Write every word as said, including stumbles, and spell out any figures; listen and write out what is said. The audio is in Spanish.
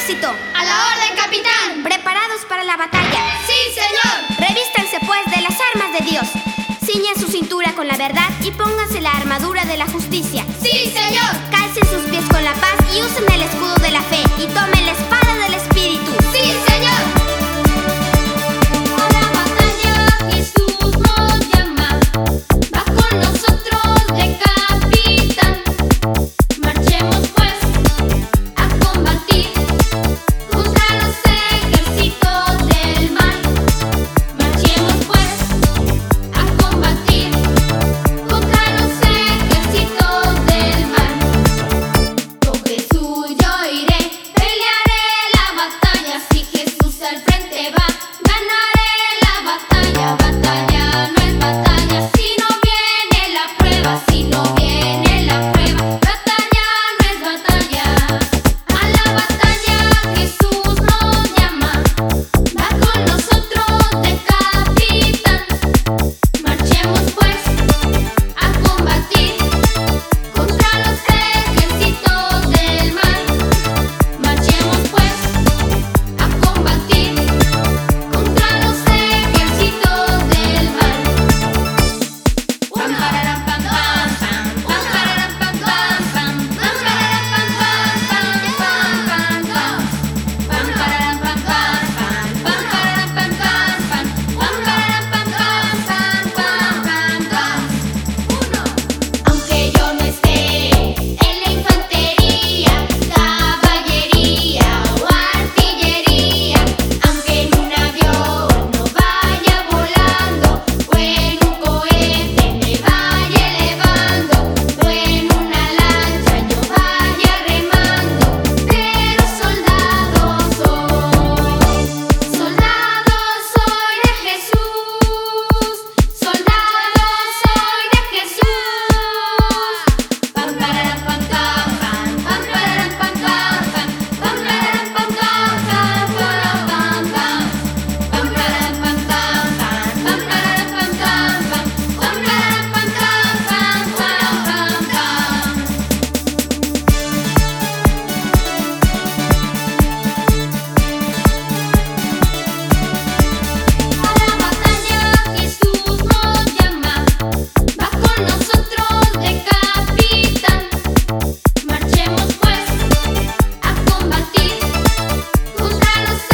ejército! ¡A la orden, capitán! ¿Preparados para la batalla? ¡Sí, señor! Revístanse, pues, de las armas de Dios. Ciñan su cintura con la verdad y pónganse la armadura de la justicia. ¡Sí, señor!